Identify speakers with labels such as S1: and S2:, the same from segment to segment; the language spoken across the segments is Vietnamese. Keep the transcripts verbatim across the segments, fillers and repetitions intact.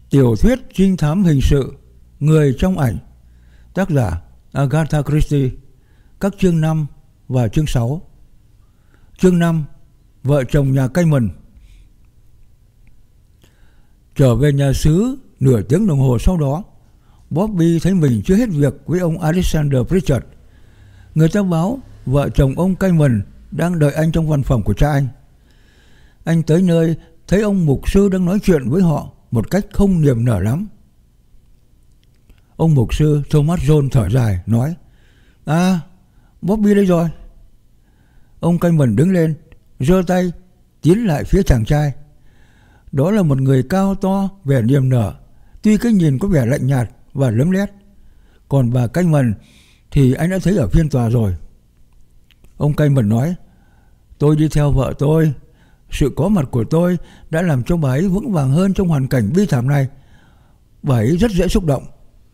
S1: Tiểu thuyết trinh thám hình sự Người trong ảnh, tác giả Agatha Christie, các chương năm và chương sáu. Chương năm, vợ chồng nhà Cayman. Trở về nhà xứ nửa tiếng đồng hồ sau đó, Bobby thấy mình chưa hết việc với ông Alexander Pritchard. Người ta báo vợ chồng ông Cayman đang đợi anh trong văn phòng của cha anh. Anh tới nơi thấy ông mục sư đang nói chuyện với họ một cách không niềm nở lắm. Ông mục sư Thomas Jones thở dài nói: À, Bobby đây rồi. Ông Cayman đứng lên, giơ tay tiến lại phía chàng trai. Đó là một người cao to, vẻ niềm nở, tuy cái nhìn có vẻ lạnh nhạt và lấm lét. Còn bà Cayman thì anh đã thấy ở phiên tòa rồi. Ông Cayman nói: Tôi đi theo vợ tôi. Sự có mặt của tôi đã làm cho bà ấy vững vàng hơn trong hoàn cảnh bi thảm này. Bà ấy rất dễ xúc động.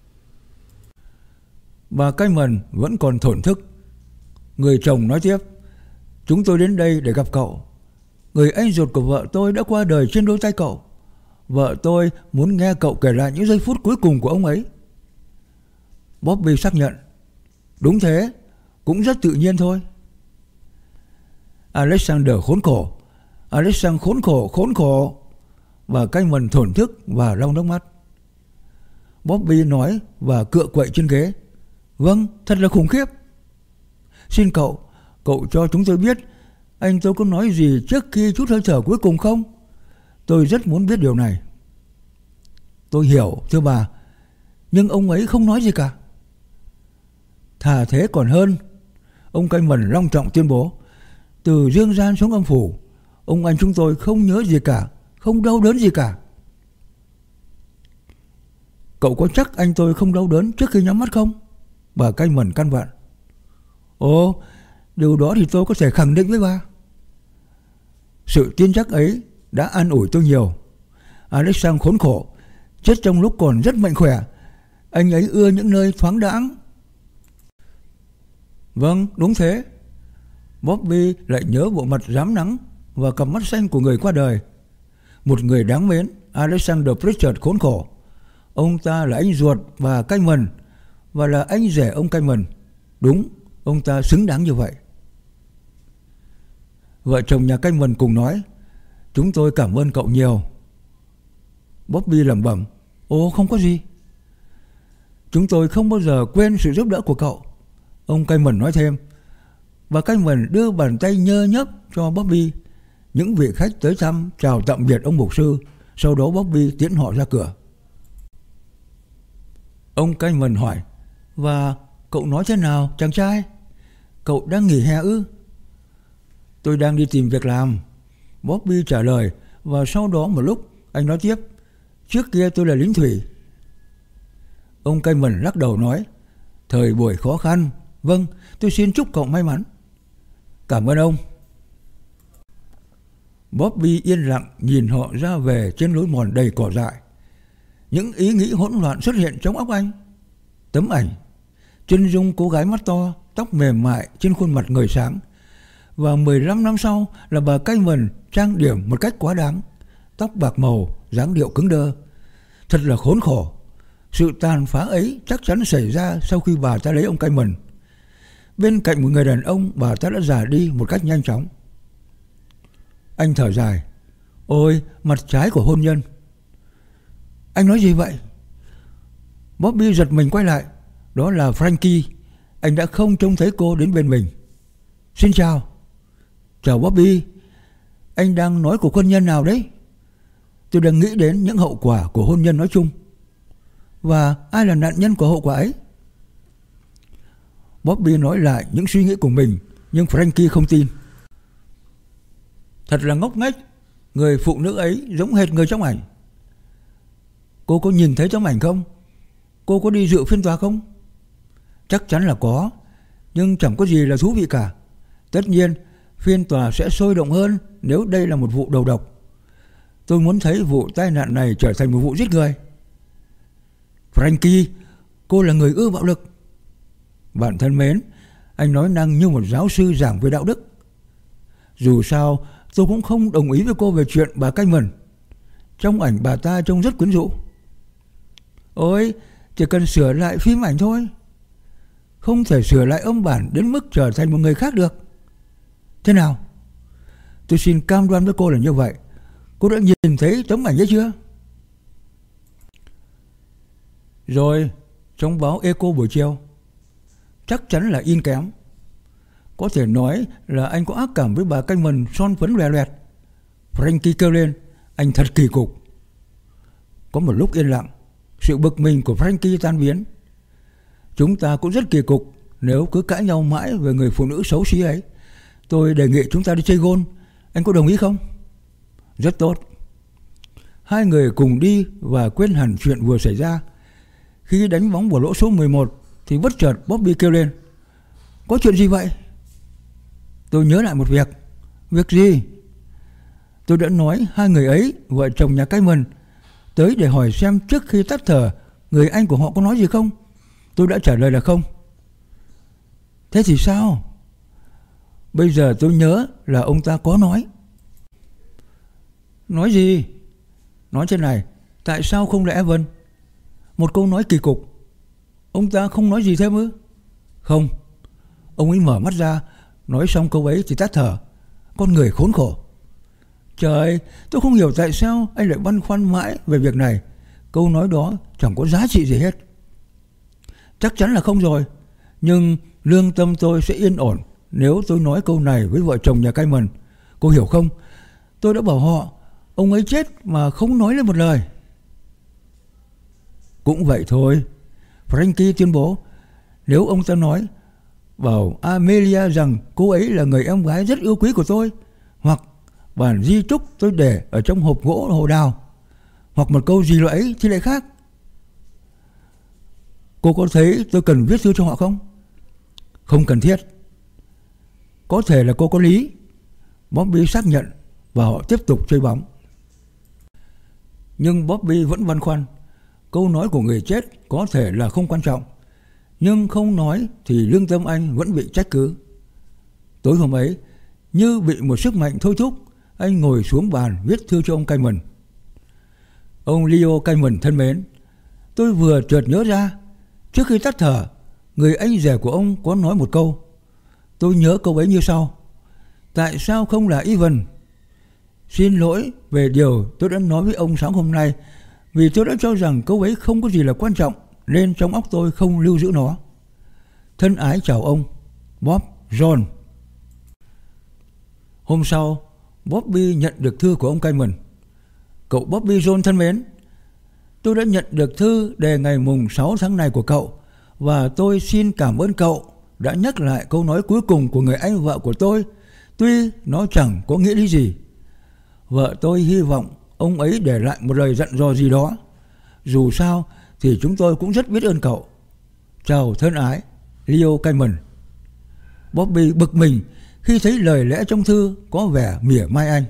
S1: Bà Cayman vẫn còn thổn thức. Người chồng nói tiếp: Chúng tôi đến đây để gặp cậu. Người anh ruột của vợ tôi đã qua đời trên đôi tay cậu. Vợ tôi muốn nghe cậu kể lại những giây phút cuối cùng của ông ấy. Bobby xác nhận: Đúng thế, cũng rất tự nhiên thôi. Alexander khốn khổ, Alexander khốn khổ, khốn khổ. Bà Cayman thổn thức và lau nước mắt. Bobby nói và cựa quậy trên ghế: Vâng, thật là khủng khiếp. Xin cậu, cậu cho chúng tôi biết anh tôi có nói gì trước khi chút hơi thở cuối cùng không? Tôi rất muốn biết điều này. Tôi hiểu, thưa bà, nhưng ông ấy không nói gì cả. Thà thế còn hơn. Ông Cayman long trọng tuyên bố: Từ dương gian xuống âm phủ, ông anh chúng tôi không nhớ gì cả, không đau đớn gì cả. Cậu có chắc anh tôi không đau đớn trước khi nhắm mắt không? Bà Cayman căn vặn. Ồ, điều đó thì tôi có thể khẳng định với bà. Sự tin chắc ấy đã an ủi tôi nhiều. Alexander khốn khổ, chết trong lúc còn rất mạnh khỏe. Anh ấy ưa những nơi thoáng đãng. Vâng, đúng thế. Bobby lại nhớ bộ mặt rám nắng và cặp mắt xanh của người qua đời. Một người đáng mến, Alexander Pritchard khốn khổ. Ông ta là anh ruột bà Cayman và là anh rể ông Cayman. Đúng, ông ta xứng đáng như vậy. Vợ chồng nhà Cayman cùng nói: Chúng tôi cảm ơn cậu nhiều. Bobby lẩm bẩm: Ồ, không có gì. Chúng tôi không bao giờ quên sự giúp đỡ của cậu. Ông Cayman nói thêm. Bà Cayman đưa bàn tay nhơ nhớp cho Bobby. Những vị khách tới thăm chào tạm biệt ông mục sư. Sau đó Bobby tiễn họ ra cửa. Ông Cayman hỏi: Và cậu nói thế nào chàng trai? Cậu đang nghỉ hè ư? Tôi đang đi tìm việc làm, Bobby trả lời. Và sau đó một lúc anh nói tiếp: Trước kia tôi là lính thủy. Ông Cayman lắc đầu nói: Thời buổi khó khăn. Vâng, tôi xin chúc cậu may mắn. Cảm ơn ông. Bobby yên lặng nhìn họ ra về trên lối mòn đầy cỏ dại. Những ý nghĩ hỗn loạn xuất hiện trong óc anh. Tấm ảnh, chân dung cô gái mắt to, tóc mềm mại trên khuôn mặt ngời sáng. Và mười lăm năm sau là bà Cayman trang điểm một cách quá đáng, tóc bạc màu, dáng điệu cứng đơ. Thật là khốn khổ. Sự tàn phá ấy chắc chắn xảy ra sau khi bà ta lấy ông Cayman. Bên cạnh một người đàn ông, bà ta đã già đi một cách nhanh chóng. Anh thở dài: Ôi, mặt trái của hôn nhân. Anh nói gì vậy? Bobby giật mình quay lại. Đó là Frankie. Anh đã không trông thấy cô đến bên mình. Xin chào. Chào Bobby. Anh đang nói cuộc hôn nhân nào đấy? Tôi đang nghĩ đến những hậu quả của hôn nhân nói chung. Và ai là nạn nhân của hậu quả ấy? Bobby nói lại những suy nghĩ của mình, nhưng Frankie không tin. Thật là ngốc nghếch. Người phụ nữ ấy giống hệt người trong ảnh. Cô có nhìn thấy trong ảnh không? Cô có đi dự phiên tòa không? Chắc chắn là có, nhưng chẳng có gì là thú vị cả. Tất nhiên phiên tòa sẽ sôi động hơn nếu đây là một vụ đầu độc. Tôi muốn thấy vụ tai nạn này trở thành một vụ giết người. Frankie, cô là người ưa bạo lực. Bạn thân mến, anh nói năng như một giáo sư giảng về đạo đức. Dù sao tôi cũng không đồng ý với cô về chuyện bà Cayman. Trong ảnh bà ta trông rất quyến rũ. Ôi, chỉ cần sửa lại phim ảnh thôi. Không thể sửa lại âm bản đến mức trở thành một người khác được. Thế nào? Tôi xin cam đoan với cô là như vậy. Cô đã nhìn thấy tấm ảnh ấy chưa? Rồi, trong báo Echo buổi chiều. Chắc chắn là in kém. Có thể nói là anh có ác cảm với bà canh mần son phấn loè loẹt. Frankie kêu lên, anh thật kỳ cục. Có một lúc yên lặng. Sự bực mình của Frankie tan biến. Chúng ta cũng rất kỳ cục nếu cứ cãi nhau mãi về người phụ nữ xấu xí ấy. Tôi đề nghị chúng ta đi chơi golf. Anh có đồng ý không? Rất tốt. Hai người cùng đi và quên hẳn chuyện vừa xảy ra. Khi đánh bóng vào lỗ số mười một thì bất chợt Bobby kêu lên, có chuyện gì vậy? Tôi nhớ lại một việc. Việc gì? Tôi đã nói hai người ấy, vợ chồng nhà cái mần, tới để hỏi xem trước khi tắt thở người anh của họ có nói gì không. Tôi đã trả lời là không. Thế thì sao? Bây giờ tôi nhớ là ông ta có nói. Nói gì? Nói thế này, tại sao không là Evan? Một câu nói kỳ cục. Ông ta không nói gì thêm ư? Không. Ông ấy mở mắt ra, nói xong câu ấy thì tắt thở. Con người khốn khổ. Trời, tôi không hiểu tại sao anh lại băn khoăn mãi về việc này. Câu nói đó chẳng có giá trị gì hết. Chắc chắn là không rồi. Nhưng lương tâm tôi sẽ yên ổn nếu tôi nói câu này với vợ chồng nhà cai mần. Cô hiểu không? Tôi đã bảo họ ông ấy chết mà không nói lên một lời. Cũng vậy thôi. Frankie tuyên bố, nếu ông ta nói bảo Amelia rằng cô ấy là người em gái rất yêu quý của tôi, hoặc bản di chúc tôi để ở trong hộp gỗ hồ đào, hoặc một câu gì loại ấy thì lại khác. Cô có thấy tôi cần viết thư cho họ không? Không cần thiết. Có thể là cô có lý. Bobby xác nhận và họ tiếp tục chơi bóng. Nhưng Bobby vẫn băn khoăn. Câu nói của người chết có thể là không quan trọng, nhưng không nói thì lương tâm anh vẫn bị trách cứ. Tối hôm ấy, như bị một sức mạnh thôi thúc, anh ngồi xuống bàn viết thư cho ông Cayman. Ông Leo Cayman thân mến, tôi vừa chợt nhớ ra, trước khi tắt thở, người anh rể của ông có nói một câu. Tôi nhớ câu ấy như sau: tại sao không là Evan? Xin lỗi về điều tôi đã nói với ông sáng hôm nay, vì tôi đã cho rằng câu ấy không có gì là quan trọng, nên trong óc tôi không lưu giữ nó. Thân ái chào ông, Bob John. Hôm sau, Bobby nhận được thư của ông Cayman. Cậu Bobby John thân mến, tôi đã nhận được thư đề ngày mùng sáu tháng này của cậu, và tôi xin cảm ơn cậu đã nhắc lại câu nói cuối cùng của người anh vợ của tôi, tuy nó chẳng có nghĩa lý gì. Vợ tôi hy vọng ông ấy để lại một lời dặn dò gì đó. Dù sao thì chúng tôi cũng rất biết ơn cậu. Chào thân ái, Leo Cayman. Bobby bực mình khi thấy lời lẽ trong thư có vẻ mỉa mai anh.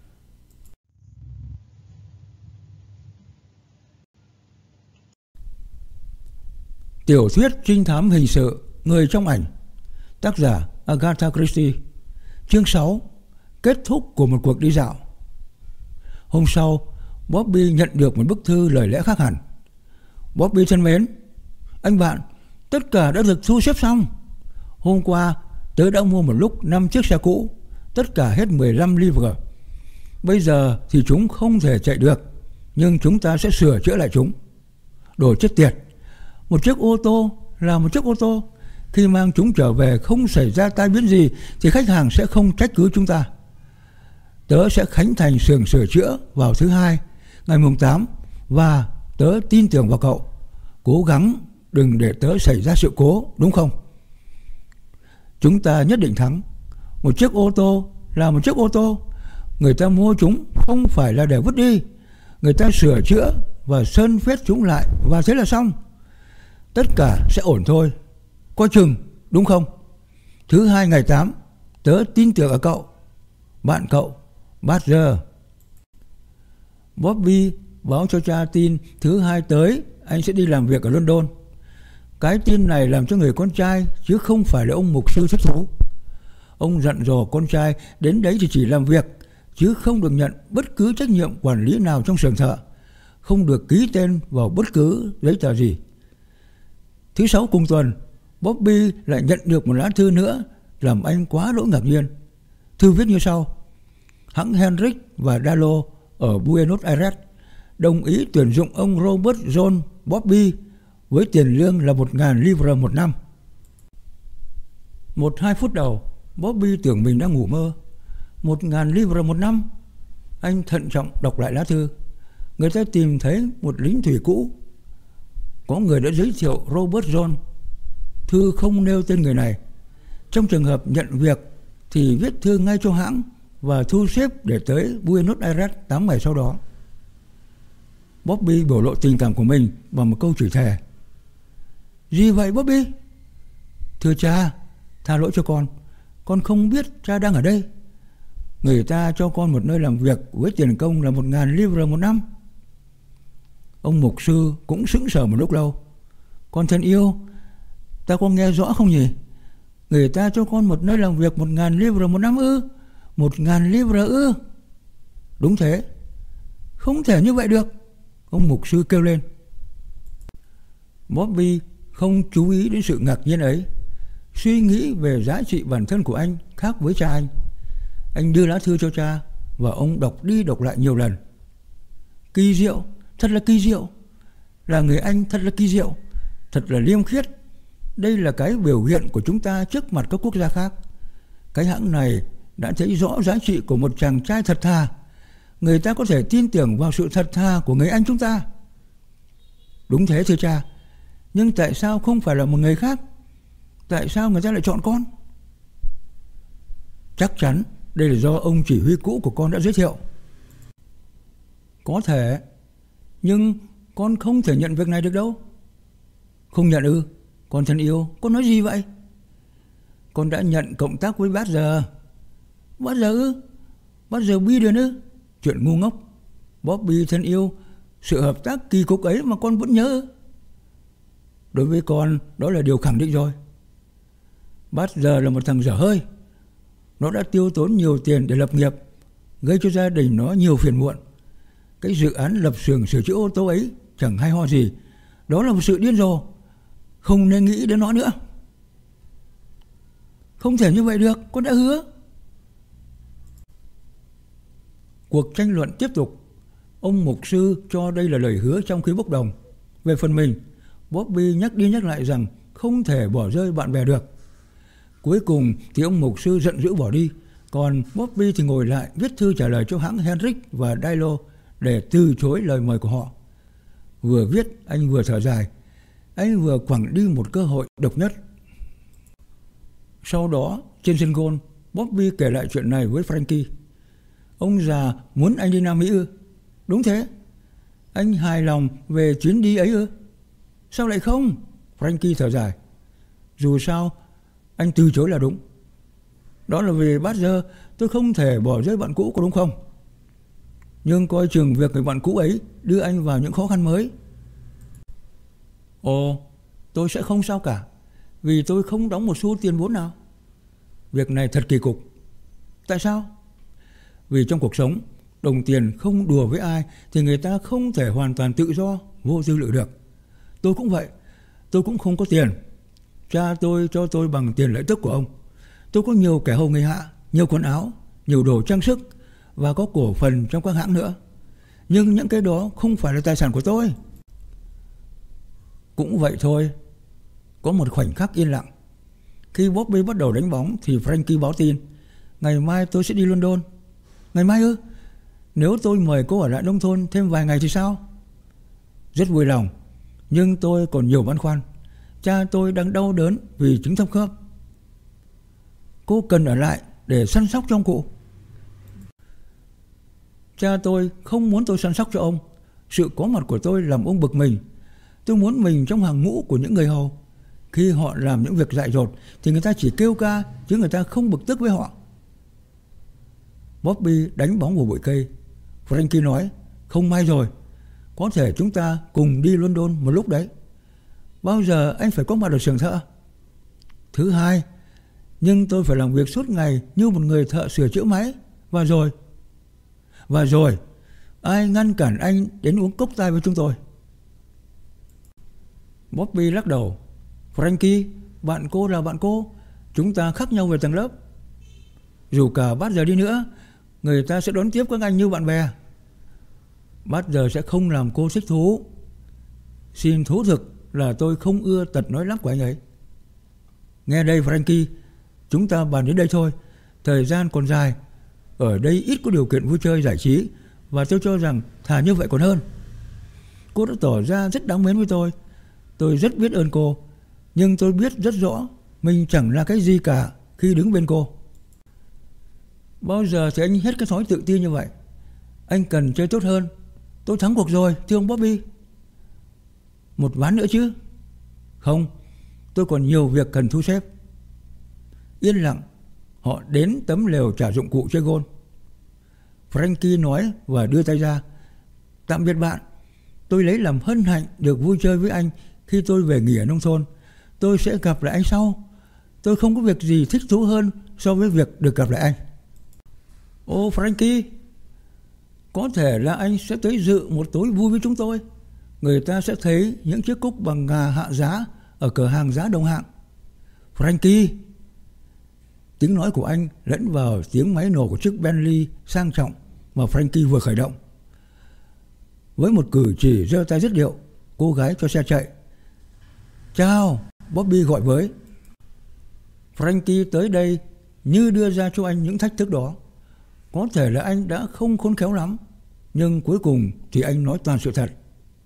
S1: Tiểu thuyết trinh thám hình sự Người trong ảnh, tác giả Agatha Christie. Chương sáu. Kết thúc của một cuộc đi dạo. Hôm sau, Bobby nhận được một bức thư lời lẽ khác hẳn. Bobby thân mến, anh bạn, tất cả đã được thu xếp xong. Hôm qua tớ đã mua một lúc năm chiếc xe cũ, tất cả hết mười lăm livre. Bây giờ thì chúng không thể chạy được, nhưng chúng ta sẽ sửa chữa lại chúng. Đồ chết tiệt, một chiếc ô tô là một chiếc ô tô. Khi mang chúng trở về không xảy ra tai biến gì thì khách hàng sẽ không trách cứ chúng ta. Tớ sẽ khánh thành xưởng sửa chữa vào thứ hai, ngày mùng tám, và tớ tin tưởng vào cậu. Cố gắng đừng để tớ xảy ra sự cố, đúng không? Chúng ta nhất định thắng. Một chiếc ô tô là một chiếc ô tô. Người ta mua chúng không phải là để vứt đi. Người ta sửa chữa và sơn phết chúng lại, và thế là xong. Tất cả sẽ ổn thôi. Coi chừng, đúng không? Thứ hai ngày tám, tớ tin tưởng ở cậu. Bạn cậu, Badger. Bobby báo cho cha tin thứ hai tới anh sẽ đi làm việc ở London. Cái tin này làm cho người con trai chứ không phải là ông mục sư thất thú. Ông dặn dò con trai đến đấy thì chỉ làm việc, chứ không được nhận bất cứ trách nhiệm quản lý nào trong xưởng thợ. không được ký tên vào bất cứ giấy tờ gì. Thứ sáu cùng tuần, Bobby lại nhận được một lá thư nữa làm anh quá đỗi ngạc nhiên. Thư viết như sau: hãng Henrik và Dalo ở Buenos Aires đồng ý tuyển dụng ông Robert John Bobby với tiền lương là một nghìn livre một năm. Một hai phút đầu, Bobby tưởng mình đang ngủ mơ. Một nghìn livre một năm. Anh thận trọng đọc lại lá thư. Người ta tìm thấy một lính thủy cũ. Có người đã giới thiệu Robert John. Thư không nêu tên người này. Trong trường hợp nhận việc thì viết thư ngay cho hãng và thu xếp để tới Buenos Aires tám ngày sau đó. Bobby biểu lộ tình cảm của mình bằng một câu chửi thề. Gì vậy Bobby? Thưa cha, tha lỗi cho con. Con không biết cha đang ở đây. Người ta cho con một nơi làm việc với tiền công là một ngàn livre một năm. Ông mục sư cũng sững sờ một lúc lâu. Con thân yêu, ta có nghe rõ không nhỉ? Người ta cho con một nơi làm việc một ngàn livre một năm ư? Một ngàn livre ư? Đúng thế. Không thể như vậy được, ông mục sư kêu lên. Bobby không chú ý đến sự ngạc nhiên ấy. Suy nghĩ về giá trị bản thân của anh khác với cha anh. Anh đưa lá thư cho cha và ông đọc đi đọc lại nhiều lần. Kỳ diệu, thật là kỳ diệu. Là người Anh thật là kỳ diệu, thật là liêm khiết. Đây là cái biểu hiện của chúng ta trước mặt các quốc gia khác. Cái hãng này đã thấy rõ giá trị của một chàng trai thật thà. Người ta có thể tin tưởng vào sự thật thà của người Anh chúng ta. Đúng thế thưa cha. Nhưng tại sao không phải là một người khác? Tại sao người ta lại chọn con? Chắc chắn đây là do ông chỉ huy cũ của con đã giới thiệu. Có thể. Nhưng con không thể nhận việc này được đâu. Không nhận ư? Con thân yêu, con nói gì vậy? Con đã nhận cộng tác với bác giờ. Bác giờ ư? Bác giờ Biden ư? Chuyện ngu ngốc. Bobby thân yêu, sự hợp tác kỳ cục ấy mà con vẫn nhớ. Đối với con, đó là điều khẳng định rồi. Bác giờ là một thằng dở hơi. Nó đã tiêu tốn nhiều tiền để lập nghiệp, gây cho gia đình nó nhiều phiền muộn. Cái dự án lập xưởng sửa chữa ô tô ấy chẳng hay ho gì. Đó là một sự điên rồ. Không nên nghĩ đến nó nữa. Không thể như vậy được, con đã hứa. Cuộc tranh luận tiếp tục. Ông mục sư cho đây là lời hứa trong khi bốc đồng. Về phần mình, Bobby nhắc đi nhắc lại rằng không thể bỏ rơi bạn bè được. Cuối cùng thì ông mục sư giận dữ bỏ đi. Còn Bobby thì ngồi lại viết thư trả lời cho hãng Henrik và Dalo để từ chối lời mời của họ. Vừa viết anh vừa thở dài. Anh vừa quẳng đi một cơ hội độc nhất. Sau đó trên sân golf, Bobby kể lại chuyện này với Frankie. Ông già muốn anh đi Nam Mỹ ư? Đúng thế. Anh hài lòng về chuyến đi ấy ư? Sao lại không? Frankie thở dài. Dù sao anh từ chối là đúng. Đó là vì bát giờ tôi không thể bỏ rơi bạn cũ, có đúng không? Nhưng coi chừng việc người bạn cũ ấy đưa anh vào những khó khăn mới. Ồ, tôi sẽ không sao cả, vì tôi không đóng một xu tiền vốn nào. Việc này thật kỳ cục. Tại sao? Vì trong cuộc sống, đồng tiền không đùa với ai thì người ta không thể hoàn toàn tự do, vô tư lự được. Tôi cũng vậy. Tôi cũng không có tiền. Cha tôi cho tôi bằng tiền lợi tức của ông. Tôi có nhiều kẻ hầu người hạ, nhiều quần áo, nhiều đồ trang sức và có cổ phần trong các hãng nữa. Nhưng những cái đó không phải là tài sản của tôi. Cũng vậy thôi. Có một khoảnh khắc yên lặng. Khi Bobby bắt đầu đánh bóng thì Frankie báo tin. Ngày mai tôi sẽ đi London. Ngày mai ư? Nếu tôi mời cô ở lại nông thôn thêm vài ngày thì sao? Rất vui lòng. Nhưng tôi còn nhiều băn khoăn. Cha tôi đang đau đớn vì chứng thấp khớp. Cô cần ở lại để săn sóc cho ông cụ. Cha tôi không muốn tôi săn sóc cho ông. Sự có mặt của tôi làm ông bực mình. Tôi muốn mình trong hàng ngũ của những người hầu. Khi họ làm những việc dại dột thì người ta chỉ kêu ca, chứ người ta không bực tức với họ. Bobby đánh bóng vào bụi cây. Frankie nói, không may rồi. Có thể chúng ta cùng đi London một lúc đấy. Bao giờ anh phải có mặt ở xưởng thợ? Thứ hai. Nhưng tôi phải làm việc suốt ngày như một người thợ sửa chữa máy. Và rồi Và rồi Ai ngăn cản anh đến uống cốc tai với chúng tôi? Bobby lắc đầu. Frankie, bạn cô là bạn cô. Chúng ta khác nhau về tầng lớp. Dù cả Bát giờ đi nữa, người ta sẽ đón tiếp các anh như bạn bè. Bát giờ sẽ không làm cô thích thú. Xin thú thực là tôi không ưa tật nói lắp của anh ấy. Nghe đây Frankie, chúng ta bàn đến đây thôi. Thời gian còn dài. Ở đây ít có điều kiện vui chơi giải trí, và tôi cho rằng thà như vậy còn hơn. Cô đã tỏ ra rất đáng mến với tôi. Tôi rất biết ơn cô. Nhưng tôi biết rất rõ mình chẳng là cái gì cả khi đứng bên cô. Bao giờ thì anh hết cái thói tự tin như vậy? Anh cần chơi tốt hơn. Tôi thắng cuộc rồi, thưa ông Bobby. Một ván nữa chứ? Không, tôi còn nhiều việc cần thu xếp. Yên lặng, họ đến tấm lều trả dụng cụ chơi gôn. Frankie nói và đưa tay ra. Tạm biệt bạn. Tôi lấy làm hân hạnh được vui chơi với anh khi tôi về nghỉ ở nông thôn. Tôi sẽ gặp lại anh sau. Tôi không có việc gì thích thú hơn so với việc được gặp lại anh. Ô Frankie, có thể là anh sẽ tới dự một tối vui với chúng tôi. Người ta sẽ thấy những chiếc cúc bằng ngà hạ giá ở cửa hàng giá đồng hạng. Frankie. Tiếng nói của anh lẫn vào tiếng máy nổ của chiếc Bentley sang trọng mà Frankie vừa khởi động. Với một cử chỉ giơ tay dứt điệu, cô gái cho xe chạy. Chào, Bobby gọi với. Frankie tới đây như đưa ra cho anh những thách thức đó. Có thể là anh đã không khôn khéo lắm, nhưng cuối cùng thì anh nói toàn sự thật.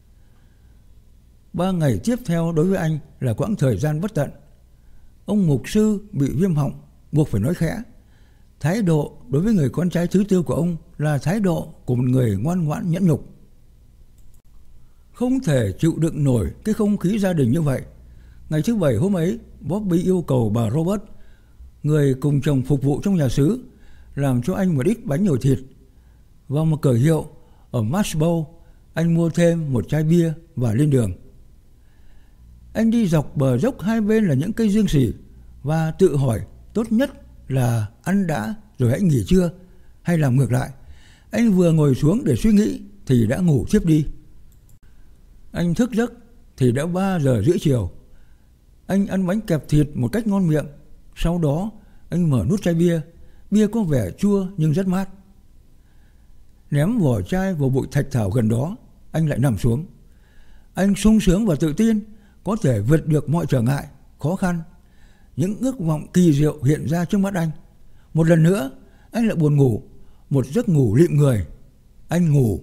S1: Ba ngày tiếp theo đối với anh là quãng thời gian bất tận. Ông mục sư bị viêm họng, buộc phải nói khẽ. Thái độ đối với người con trai thứ tư của ông là thái độ của một người ngoan ngoãn nhẫn nhục. Không thể chịu đựng nổi cái không khí gia đình như vậy. Ngày thứ bảy hôm ấy, Bobby yêu cầu bà Robert, người cùng chồng phục vụ trong nhà xứ, làm cho anh một ít bánh nhồi thịt. Vào một cửa hiệu ở Marshbow, anh mua thêm một chai bia và lên đường. Anh đi dọc bờ dốc hai bên là những cây dương xỉ và tự hỏi tốt nhất là ăn đã rồi hãy nghỉ trưa hay làm ngược lại. Anh vừa ngồi xuống để suy nghĩ thì đã ngủ thiếp đi. Anh thức giấc thì đã ba giờ rưỡi chiều. Anh ăn bánh kẹp thịt một cách ngon miệng. Sau đó anh mở nút chai bia. Bia có vẻ chua nhưng rất mát. Ném vỏ chai vào bụi thạch thảo gần đó, anh lại nằm xuống. Anh sung sướng và tự tin có thể vượt được mọi trở ngại, khó khăn. Những ước vọng kỳ diệu hiện ra trước mắt anh. Một lần nữa anh lại buồn ngủ. Một giấc ngủ lịm người. Anh ngủ.